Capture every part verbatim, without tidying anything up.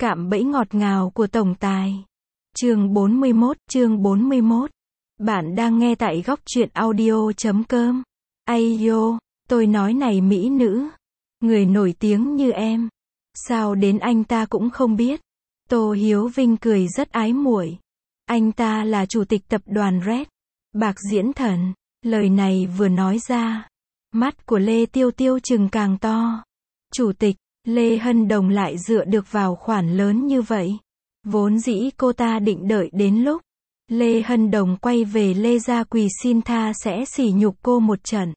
Cạm bẫy ngọt ngào của tổng tài. Chương bốn mươi mốt, chương bốn mươi mốt. Bạn đang nghe tại góc truyện audio chấm com. Ai yo, tôi nói này mỹ nữ, người nổi tiếng như em, sao đến anh ta cũng không biết. Tô Hiếu Vinh cười rất ái muội. Anh ta là chủ tịch tập đoàn Red, Bạc Diễn Thần. Lời này vừa nói ra, mắt của Lê Tiêu Tiêu trừng càng to. Chủ tịch, Lê Hân Đồng lại dựa được vào khoản lớn như vậy. Vốn dĩ cô ta định đợi đến lúc Lê Hân Đồng quay về Lê gia quỳ xin tha sẽ sỉ nhục cô một trận.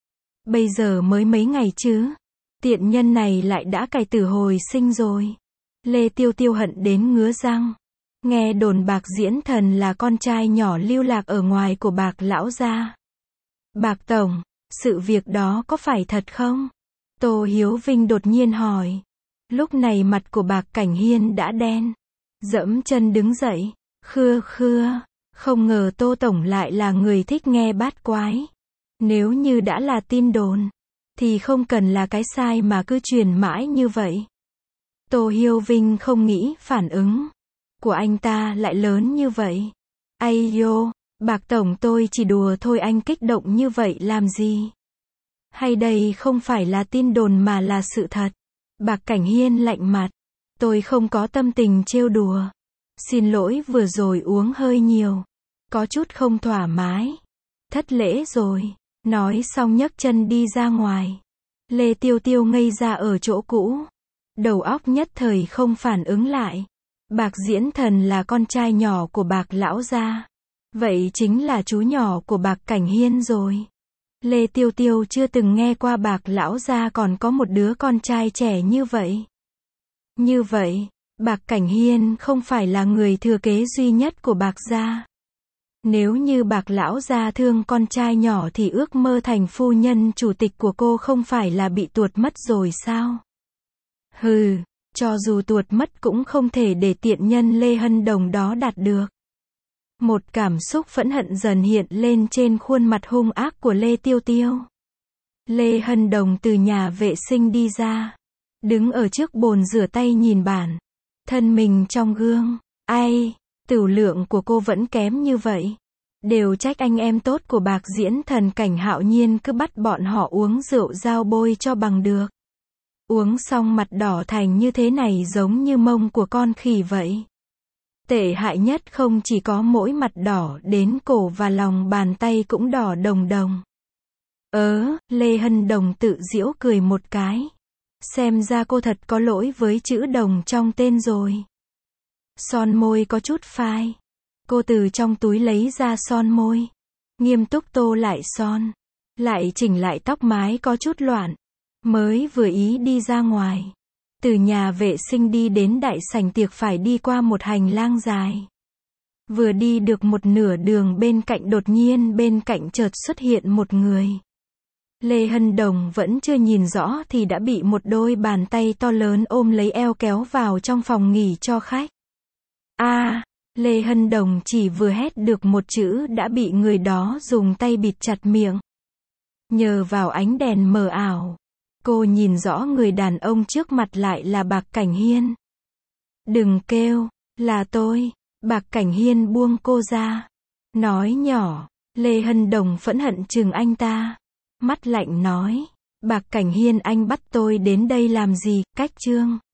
Bây giờ mới mấy ngày chứ, tiện nhân này lại đã cải tử hồi sinh rồi. Lê Tiêu Tiêu hận đến ngứa răng. Nghe đồn Bạc Diễn Thần là con trai nhỏ lưu lạc ở ngoài của Bạc lão gia. Bạc tổng, sự việc đó có phải thật không? Tô Hiếu Vinh đột nhiên hỏi. Lúc này mặt của Bạc Cảnh Hiên đã đen. Dẫm chân đứng dậy. Khưa khưa, không ngờ Tô tổng lại là người thích nghe bát quái. Nếu như đã là tin đồn, thì không cần là cái sai mà cứ truyền mãi như vậy. Tô Hiếu Vinh không nghĩ phản ứng của anh ta lại lớn như vậy. Ai yo, Bạc tổng tôi chỉ đùa thôi, anh kích động như vậy làm gì? Hay đây không phải là tin đồn mà là sự thật? Bạc Cảnh Hiên lạnh mặt. Tôi không có tâm tình trêu đùa. Xin lỗi, vừa rồi uống hơi nhiều, có chút không thoải mái. Thất lễ rồi. Nói xong nhấc chân đi ra ngoài. Lê Tiêu Tiêu ngây ra ở chỗ cũ. Đầu óc nhất thời không phản ứng lại. Bạc Diễn Thần là con trai nhỏ của Bạc lão gia. Vậy chính là chú nhỏ của Bạc Cảnh Hiên rồi. Lê Tiêu Tiêu chưa từng nghe qua Bạc lão gia còn có một đứa con trai trẻ như vậy. Như vậy, Bạc Cảnh Hiên không phải là người thừa kế duy nhất của Bạc gia. Nếu như Bạc lão gia thương con trai nhỏ thì ước mơ thành phu nhân chủ tịch của cô không phải là bị tuột mất rồi sao? Hừ, cho dù tuột mất cũng không thể để tiện nhân Lê Hân Đồng đó đạt được. Một cảm xúc phẫn hận dần hiện lên trên khuôn mặt hung ác của Lê Tiêu Tiêu. Lê Hân Đồng từ nhà vệ sinh đi ra, đứng ở trước bồn rửa tay nhìn bản thân mình trong gương. Ai, tửu lượng của cô vẫn kém như vậy. Đều trách anh em tốt của Bạc Diễn Thần Cảnh Hạo Nhiên cứ bắt bọn họ uống rượu dao bôi cho bằng được. Uống xong mặt đỏ thành như thế này giống như mông của con khỉ vậy. Tệ hại nhất không chỉ có mỗi mặt đỏ, đến cổ và lòng bàn tay cũng đỏ đồng đồng. Ớ, Lê Hân Đồng tự giễu cười một cái. Xem ra cô thật có lỗi với chữ đồng trong tên rồi. Son môi có chút phai. Cô từ trong túi lấy ra son môi. Nghiêm túc tô lại son. Lại chỉnh lại tóc mái có chút loạn. Mới vừa ý đi ra ngoài. Từ nhà vệ sinh đi đến đại sảnh tiệc phải đi qua một hành lang dài. Vừa đi được một nửa đường bên cạnh đột nhiên bên cạnh chợt xuất hiện một người. Lê Hân Đồng vẫn chưa nhìn rõ thì đã bị một đôi bàn tay to lớn ôm lấy eo kéo vào trong phòng nghỉ cho khách. A, à, Lê Hân Đồng chỉ vừa hét được một chữ đã bị người đó dùng tay bịt chặt miệng. Nhờ vào ánh đèn mờ ảo, cô nhìn rõ người đàn ông trước mặt lại là Bạc Cảnh Hiên. Đừng kêu, là tôi. Bạc Cảnh Hiên buông cô ra. Nói nhỏ. Lê Hân Đồng phẫn hận chừng anh ta. Mắt lạnh nói. Bạc Cảnh Hiên, anh bắt tôi đến đây làm gì? Cách chương.